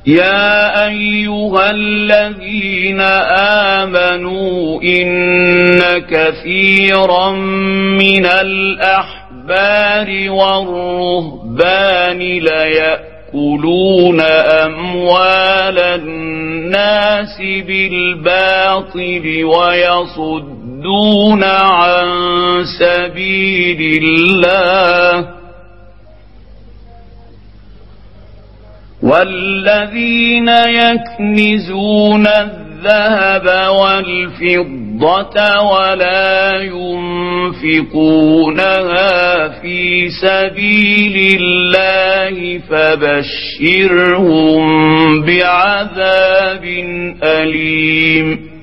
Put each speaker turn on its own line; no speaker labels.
يا أيها الذين آمنوا إن كثيرا من الأحبار والرهبان ليأكلون أموال الناس بالباطل ويصدون عن سبيل الله، والذين يكنزون الذهب والفضة ولا ينفقونها في سبيل الله فبشرهم بعذاب أليم.